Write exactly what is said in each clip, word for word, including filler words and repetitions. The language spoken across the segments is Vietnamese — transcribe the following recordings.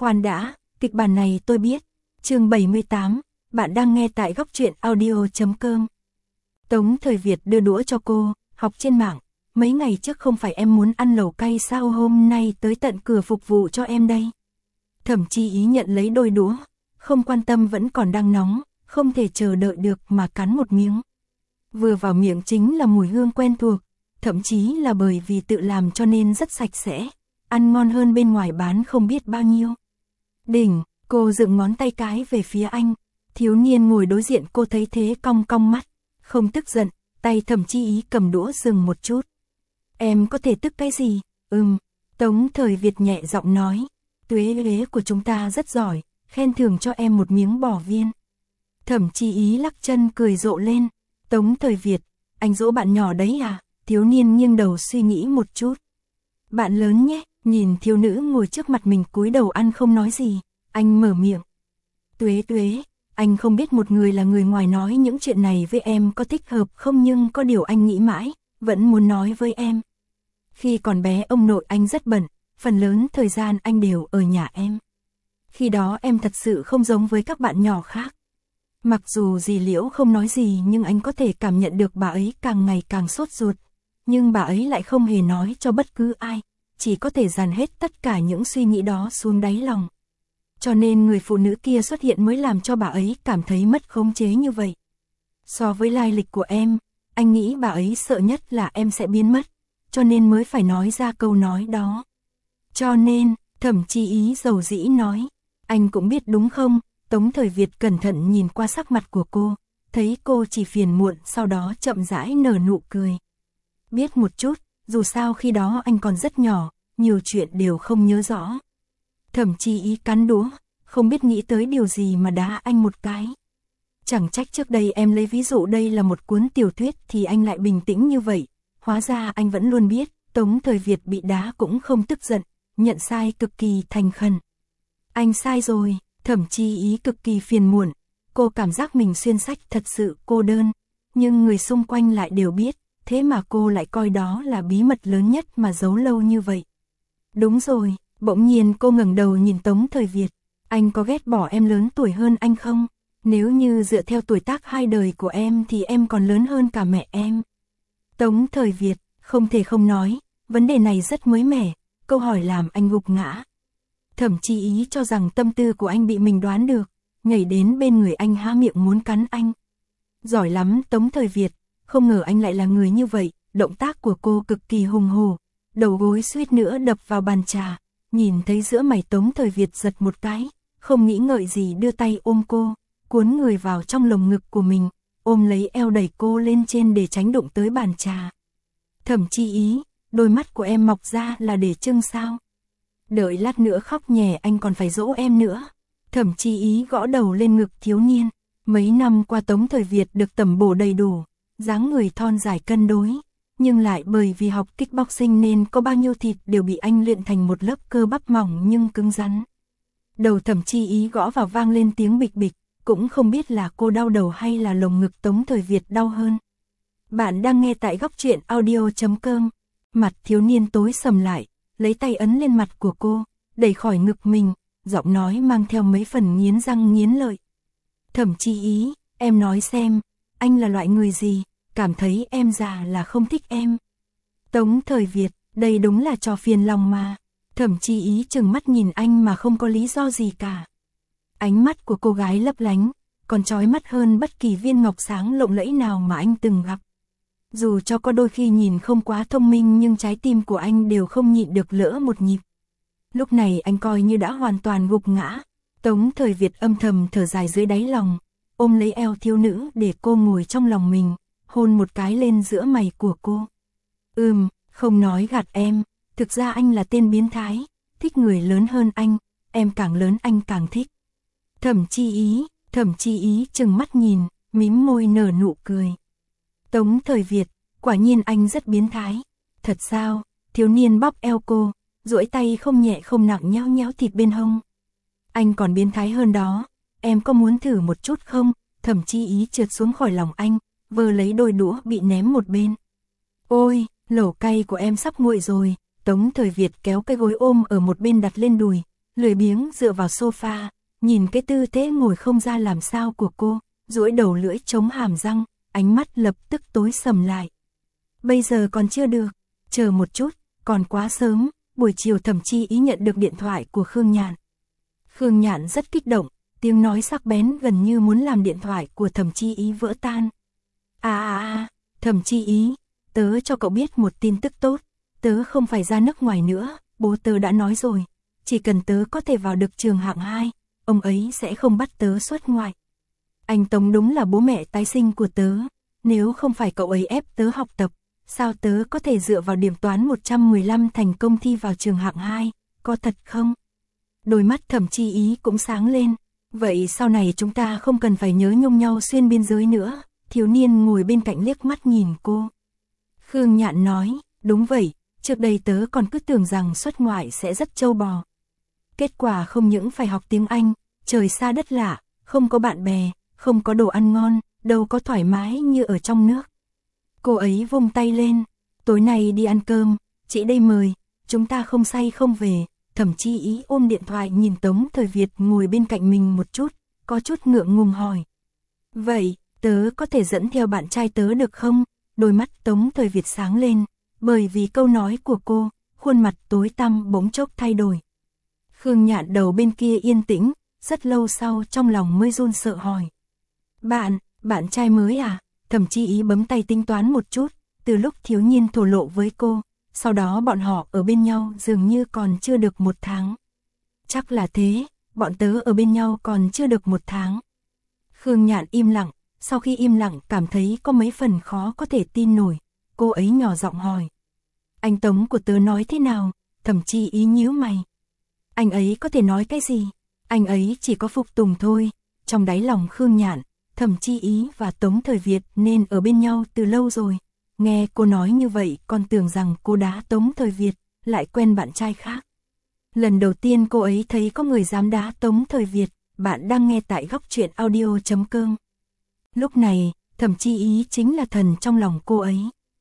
Khoan đã, kịch bản này tôi biết. Chương bảy mươi tám, bạn đang nghe tại góc truyện audio chấm com. Tống Thời Việt đưa đũa cho cô, học trên mạng. Mấy ngày trước không phải em muốn ăn lẩu cay sao, hôm nay tới tận cửa phục vụ cho em đây. Thẩm Chi Ý nhận lấy đôi đũa, không quan tâm vẫn còn đang nóng, không thể chờ đợi được mà cắn một miếng. Vừa vào miệng chính là mùi hương quen thuộc, thậm chí là bởi vì tự làm cho nên rất sạch sẽ, ăn ngon hơn bên ngoài bán không biết bao nhiêu. Đỉnh, cô dựng ngón tay cái về phía anh, thiếu niên ngồi đối diện cô thấy thế cong cong mắt, không tức giận, tay Thẩm Chi Ý cầm đũa dừng một chút. Em có thể tức cái gì? Ừm, Tống Thời Việt nhẹ giọng nói, tuế ghế của chúng ta rất giỏi, khen thưởng cho em một miếng bò viên. Thẩm Chi Ý lắc chân cười rộ lên, Tống Thời Việt, anh dỗ bạn nhỏ đấy à? Thiếu niên nghiêng đầu suy nghĩ một chút. Bạn lớn nhé, nhìn thiếu nữ ngồi trước mặt mình cúi đầu ăn không nói gì, anh mở miệng. Tuế tuế, anh không biết một người là người ngoài nói những chuyện này với em có thích hợp không, nhưng có điều anh nghĩ mãi, vẫn muốn nói với em. Khi còn bé ông nội anh rất bận, phần lớn thời gian anh đều ở nhà em. Khi đó em thật sự không giống với các bạn nhỏ khác. Mặc dù dì Liễu không nói gì nhưng anh có thể cảm nhận được bà ấy càng ngày càng sốt ruột. Nhưng bà ấy lại không hề nói cho bất cứ ai, chỉ có thể dàn hết tất cả những suy nghĩ đó xuống đáy lòng. Cho nên người phụ nữ kia xuất hiện mới làm cho bà ấy cảm thấy mất khống chế như vậy. So với lai lịch của em, anh nghĩ bà ấy sợ nhất là em sẽ biến mất, cho nên mới phải nói ra câu nói đó. Cho nên, Thẩm Chi Ý dầu dĩ nói, anh cũng biết đúng không? Tống Thời Việt cẩn thận nhìn qua sắc mặt của cô, thấy cô chỉ phiền muộn, sau đó chậm rãi nở nụ cười. Biết một chút, dù sao khi đó anh còn rất nhỏ, nhiều chuyện đều không nhớ rõ. Thẩm Chi Ý cắn đũa, không biết nghĩ tới điều gì mà đá anh một cái. Chẳng trách trước đây em lấy ví dụ đây là một cuốn tiểu thuyết thì anh lại bình tĩnh như vậy. Hóa ra anh vẫn luôn biết, Tống Thời Việt bị đá cũng không tức giận, nhận sai cực kỳ thành khẩn. Anh sai rồi, Thẩm Chi Ý cực kỳ phiền muộn, cô cảm giác mình xuyên sách thật sự cô đơn, nhưng người xung quanh lại đều biết, thế mà cô lại coi đó là bí mật lớn nhất mà giấu lâu như vậy. Đúng rồi, bỗng nhiên cô ngẩng đầu nhìn Tống Thời Việt, anh có ghét bỏ em lớn tuổi hơn anh không? Nếu như dựa theo tuổi tác hai đời của em thì em còn lớn hơn cả mẹ em. Tống Thời Việt, không thể không nói, vấn đề này rất mới mẻ, câu hỏi làm anh gục ngã. Thẩm Chi Ý cho rằng tâm tư của anh bị mình đoán được, nhảy đến bên người anh há miệng muốn cắn anh. Giỏi lắm Tống Thời Việt, không ngờ anh lại là người như vậy, động tác của cô cực kỳ hùng hổ, đầu gối suýt nữa đập vào bàn trà, nhìn thấy giữa mày Tống Thời Việt giật một cái, không nghĩ ngợi gì đưa tay ôm cô, cuốn người vào trong lồng ngực của mình, ôm lấy eo đẩy cô lên trên để tránh đụng tới bàn trà. Thẩm Chi Ý, đôi mắt của em mọc ra là để trưng sao? Đợi lát nữa khóc nhè anh còn phải dỗ em nữa. Thẩm Chi Ý gõ đầu lên ngực thiếu niên. Mấy năm qua Tống Thời Việt được tẩm bổ đầy đủ, dáng người thon dài cân đối, nhưng lại bởi vì học kickboxing nên có bao nhiêu thịt đều bị anh luyện thành một lớp cơ bắp mỏng nhưng cứng rắn. Đầu Thẩm Chi Ý gõ vào vang lên tiếng bịch bịch, cũng không biết là cô đau đầu hay là lồng ngực Tống Thời Việt đau hơn. Bạn đang nghe tại góc truyện audio chấm com. Mặt thiếu niên tối sầm lại, lấy tay ấn lên mặt của cô, đẩy khỏi ngực mình, giọng nói mang theo mấy phần nghiến răng nghiến lợi. Thẩm Chi Ý, em nói xem, anh là loại người gì, cảm thấy em già là không thích em. Tống Thời Việt, đây đúng là trò phiền lòng mà. Thẩm Chi Ý trừng mắt nhìn anh mà không có lý do gì cả. Ánh mắt của cô gái lấp lánh, còn chói mắt hơn bất kỳ viên ngọc sáng lộng lẫy nào mà anh từng gặp. Dù cho có đôi khi nhìn không quá thông minh nhưng trái tim của anh đều không nhịn được lỡ một nhịp. Lúc này anh coi như đã hoàn toàn gục ngã. Tống Thời Việt âm thầm thở dài dưới đáy lòng, ôm lấy eo thiếu nữ để cô ngồi trong lòng mình, hôn một cái lên giữa mày của cô. Ừm, không nói gạt em, thực ra anh là tên biến thái, thích người lớn hơn anh, em càng lớn anh càng thích. Thẩm Chi Ý, Thẩm Chi Ý trừng mắt nhìn, mím môi nở nụ cười. Tống Thời Việt, quả nhiên anh rất biến thái. Thật sao? Thiếu niên bóp eo cô, duỗi tay không nhẹ không nặng nhéo nhéo thịt bên hông. Anh còn biến thái hơn đó, em có muốn thử một chút không? Thẩm Chi Ý trượt xuống khỏi lòng anh, vơ lấy đôi đũa bị ném một bên. Ôi, lẩu cay của em sắp nguội rồi. Tống Thời Việt kéo cái gối ôm ở một bên đặt lên đùi, lười biếng dựa vào sofa, nhìn cái tư thế ngồi không ra làm sao của cô, duỗi đầu lưỡi chống hàm răng, ánh mắt lập tức tối sầm lại. Bây giờ còn chưa được, chờ một chút, còn quá sớm. Buổi chiều Thẩm Chi Ý nhận được điện thoại của Khương Nhạn. Khương Nhạn rất kích động, tiếng nói sắc bén gần như muốn làm điện thoại của Thẩm Chi Ý vỡ tan. À à à, Thẩm Chi Ý, tớ cho cậu biết một tin tức tốt, tớ không phải ra nước ngoài nữa, bố tớ đã nói rồi, chỉ cần tớ có thể vào được trường hạng hai, ông ấy sẽ không bắt tớ xuất ngoại. Anh Tống đúng là bố mẹ tái sinh của tớ, nếu không phải cậu ấy ép tớ học tập, sao tớ có thể dựa vào điểm toán một trăm mười lăm thành công thi vào trường hạng hai, có thật không? Đôi mắt Thẩm Chi Ý cũng sáng lên, vậy sau này chúng ta không cần phải nhớ nhung nhau xuyên biên giới nữa, thiếu niên ngồi bên cạnh liếc mắt nhìn cô. Khương Nhạn nói, đúng vậy, trước đây tớ còn cứ tưởng rằng xuất ngoại sẽ rất trâu bò. Kết quả không những phải học tiếng Anh, trời xa đất lạ, không có bạn bè, không có đồ ăn ngon, đâu có thoải mái như ở trong nước. Cô ấy vung tay lên, tối nay đi ăn cơm, chị đây mời, chúng ta không say không về. Thẩm Chi Ý ôm điện thoại nhìn Tống Thời Việt ngồi bên cạnh mình một chút, có chút ngượng ngùng hỏi. Vậy, tớ có thể dẫn theo bạn trai tớ được không? Đôi mắt Tống Thời Việt sáng lên, bởi vì câu nói của cô, khuôn mặt tối tăm bỗng chốc thay đổi. Khương Nhạn đầu bên kia yên tĩnh, rất lâu sau trong lòng mới run sợ hỏi. Bạn, bạn trai mới à? Thẩm Chi Ý bấm tay tính toán một chút, từ lúc thiếu nhiên thổ lộ với cô, sau đó bọn họ ở bên nhau dường như còn chưa được một tháng. Chắc là thế, bọn tớ ở bên nhau còn chưa được một tháng. Khương Nhạn im lặng, sau khi im lặng cảm thấy có mấy phần khó có thể tin nổi, cô ấy nhỏ giọng hỏi. Anh Tống của tớ nói thế nào? Thẩm Chi Ý nhíu mày. Anh ấy có thể nói cái gì? Anh ấy chỉ có phục tùng thôi. Trong đáy lòng Khương Nhạn, Thẩm Chi Ý và Tống Thời Việt nên ở bên nhau từ lâu rồi. Nghe cô nói như vậy còn tưởng rằng cô đá Tống Thời Việt, lại quen bạn trai khác. Lần đầu tiên cô ấy thấy có người dám đá Tống Thời Việt. Bạn đang nghe tại góc truyện audio chấm com. Lúc này, Thẩm Chi Ý chính là thần trong lòng cô ấy.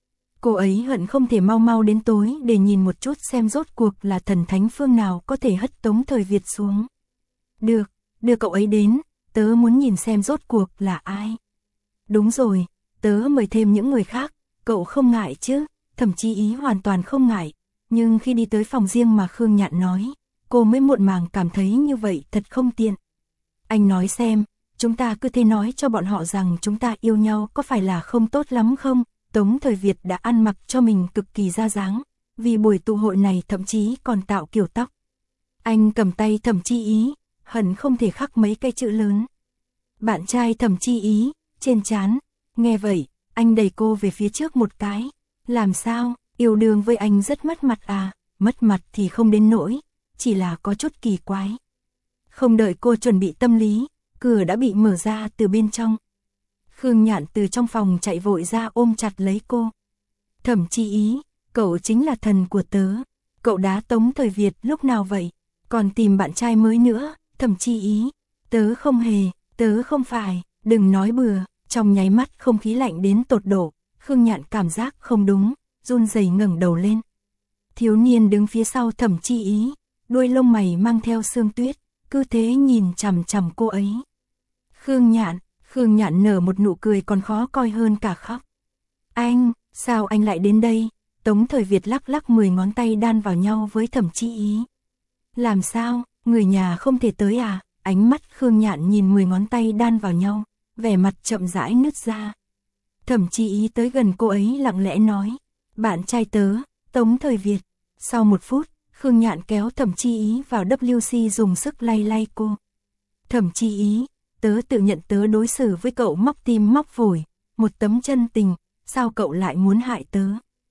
Cô ấy hận không thể mau mau đến tối để nhìn một chút xem rốt cuộc là thần thánh phương nào có thể hất Tống Thời Việt xuống. Được, đưa cậu ấy đến, tớ muốn nhìn xem rốt cuộc là ai. Đúng rồi, tớ mời thêm những người khác, cậu không ngại chứ? Thẩm Chi Ý hoàn toàn không ngại, nhưng khi đi tới phòng riêng mà Khương Nhạn nói, cô mới muộn màng cảm thấy như vậy thật không tiện. Anh nói xem, chúng ta cứ thế nói cho bọn họ rằng chúng ta yêu nhau có phải là không tốt lắm không? Tống Thời Việt đã ăn mặc cho mình cực kỳ ra dáng, vì buổi tụ hội này thậm chí còn tạo kiểu tóc. Anh cầm tay Thẩm Chi Ý, hận không thể khắc mấy cái chữ lớn. Bạn trai Thẩm Chi Ý, trên trán. Nghe vậy, anh đẩy cô về phía trước một cái. Làm sao, yêu đương với anh rất mất mặt à? Mất mặt thì không đến nỗi, chỉ là có chút kỳ quái. Không đợi cô chuẩn bị tâm lý, cửa đã bị mở ra từ bên trong. Khương Nhạn từ trong phòng chạy vội ra ôm chặt lấy cô. Thẩm Chi Ý, cậu chính là thần của tớ. Cậu đá Tống Thời Việt lúc nào vậy? Còn tìm bạn trai mới nữa. Thẩm Chi Ý, tớ không hề, tớ không phải, đừng nói bừa. Trong nháy mắt không khí lạnh đến tột độ, Khương Nhạn cảm giác không đúng, run rẩy ngẩng đầu lên. Thiếu niên đứng phía sau Thẩm Chi Ý, đuôi lông mày mang theo sương tuyết, cứ thế nhìn chằm chằm cô ấy. Khương Nhạn, Khương Nhạn nở một nụ cười còn khó coi hơn cả khóc. Anh, sao anh lại đến đây? Tống Thời Việt lắc lắc mười ngón tay đan vào nhau với Thẩm Chi Ý. Làm sao, người nhà không thể tới à? Ánh mắt Khương Nhạn nhìn mười ngón tay đan vào nhau, vẻ mặt chậm rãi nứt ra. Thẩm Chi Ý tới gần cô ấy lặng lẽ nói, bạn trai tớ, Tống Thời Việt. Sau một phút, Khương Nhạn kéo Thẩm Chi Ý vào vê kép xê dùng sức lay lay cô. Thẩm Chi Ý, tớ tự nhận tớ đối xử với cậu móc tim móc phổi, một tấm chân tình, sao cậu lại muốn hại tớ?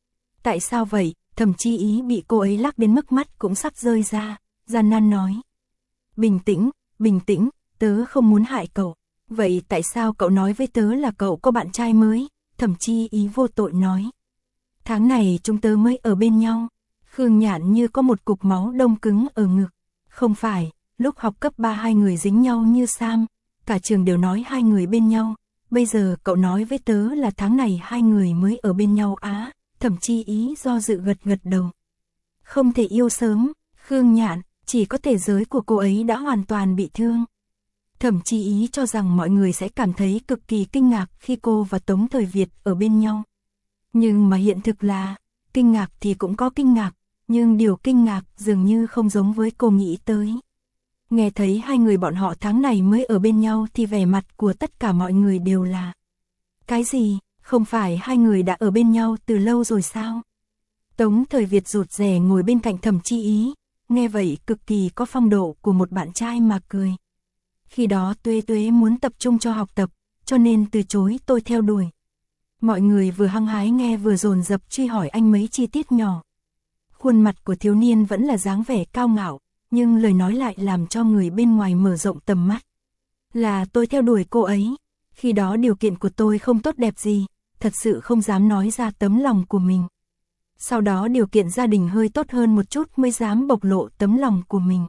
Tại sao vậy? Thẩm Chi Ý bị cô ấy lắc đến mức mắt cũng sắp rơi ra, gian nan nói. Bình tĩnh, bình tĩnh, tớ không muốn hại cậu. Vậy tại sao cậu nói với tớ là cậu có bạn trai mới? Thẩm Chi Ý vô tội nói. Tháng này chúng tớ mới ở bên nhau. Khương Nhạn như có một cục máu đông cứng ở ngực. Không phải, lúc học cấp ba hai người dính nhau như Sam, cả trường đều nói hai người bên nhau. Bây giờ cậu nói với tớ là tháng này hai người mới ở bên nhau á? Thẩm Chi Ý do dự gật gật đầu. Không thể yêu sớm, Khương Nhạn, chỉ có thể giới của cô ấy đã hoàn toàn bị thương. Thẩm Chi Ý cho rằng mọi người sẽ cảm thấy cực kỳ kinh ngạc khi cô và Tống Thời Việt ở bên nhau. Nhưng mà hiện thực là, kinh ngạc thì cũng có kinh ngạc, nhưng điều kinh ngạc dường như không giống với cô nghĩ tới. Nghe thấy hai người bọn họ tháng này mới ở bên nhau thì vẻ mặt của tất cả mọi người đều là: cái gì, không phải hai người đã ở bên nhau từ lâu rồi sao? Tống Thời Việt rụt rè ngồi bên cạnh Thẩm Chi Ý, nghe vậy cực kỳ có phong độ của một bạn trai mà cười. Khi đó Tuế Tuế muốn tập trung cho học tập, cho nên từ chối tôi theo đuổi. Mọi người vừa hăng hái nghe vừa dồn dập truy hỏi anh mấy chi tiết nhỏ. Khuôn mặt của thiếu niên vẫn là dáng vẻ cao ngạo, nhưng lời nói lại làm cho người bên ngoài mở rộng tầm mắt. Là tôi theo đuổi cô ấy, khi đó điều kiện của tôi không tốt đẹp gì, thật sự không dám nói ra tấm lòng của mình. Sau đó điều kiện gia đình hơi tốt hơn một chút mới dám bộc lộ tấm lòng của mình.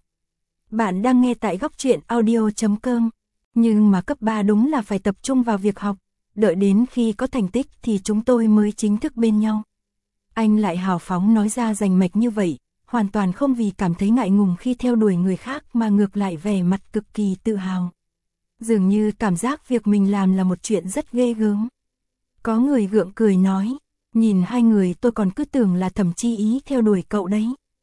Bạn đang nghe tại góc truyện audio chấm com. Nhưng mà cấp ba đúng là phải tập trung vào việc học, đợi đến khi có thành tích thì chúng tôi mới chính thức bên nhau. Anh lại hào phóng nói ra rành mạch như vậy, hoàn toàn không vì cảm thấy ngại ngùng khi theo đuổi người khác mà ngược lại vẻ mặt cực kỳ tự hào. Dường như cảm giác việc mình làm là một chuyện rất ghê gớm. Có người gượng cười nói, nhìn hai người tôi còn cứ tưởng là Thẩm Chi Ý theo đuổi cậu đấy.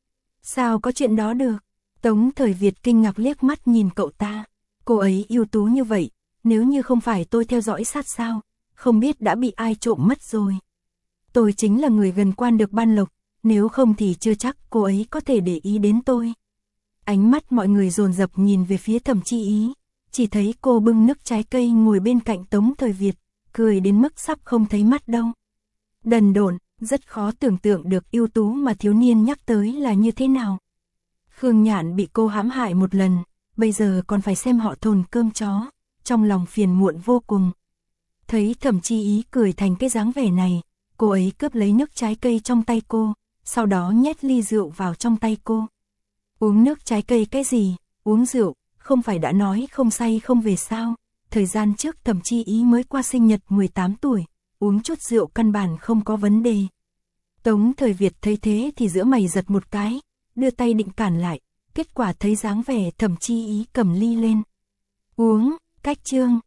Sao có chuyện đó được? Tống Thời Việt kinh ngạc liếc mắt nhìn cậu ta. Cô ấy ưu tú như vậy, nếu như không phải tôi theo dõi sát sao, không biết đã bị ai trộm mất rồi. Tôi chính là người gần quan được ban lộc, nếu không thì chưa chắc cô ấy có thể để ý đến tôi. Ánh mắt mọi người dồn dập nhìn về phía Thẩm Chi Ý, chỉ thấy cô bưng nước trái cây ngồi bên cạnh Tống Thời Việt, cười đến mức sắp không thấy mắt đâu. Đần độn, rất khó tưởng tượng được ưu tú mà thiếu niên nhắc tới là như thế nào. Khương Nhạn bị cô hãm hại một lần, bây giờ còn phải xem họ thồn cơm chó, trong lòng phiền muộn vô cùng. Thấy Thẩm Chi Ý cười thành cái dáng vẻ này, cô ấy cướp lấy nước trái cây trong tay cô, sau đó nhét ly rượu vào trong tay cô. Uống nước trái cây cái gì, uống rượu, không phải đã nói không say không về sao? Thời gian trước Thẩm Chi Ý mới qua sinh nhật mười tám tuổi, uống chút rượu căn bản không có vấn đề. Tống Thời Việt thấy thế thì giữa mày giật một cái, đưa tay định cản lại, kết quả thấy dáng vẻ Thẩm Chi Ý cầm ly lên. Uống, cách chương.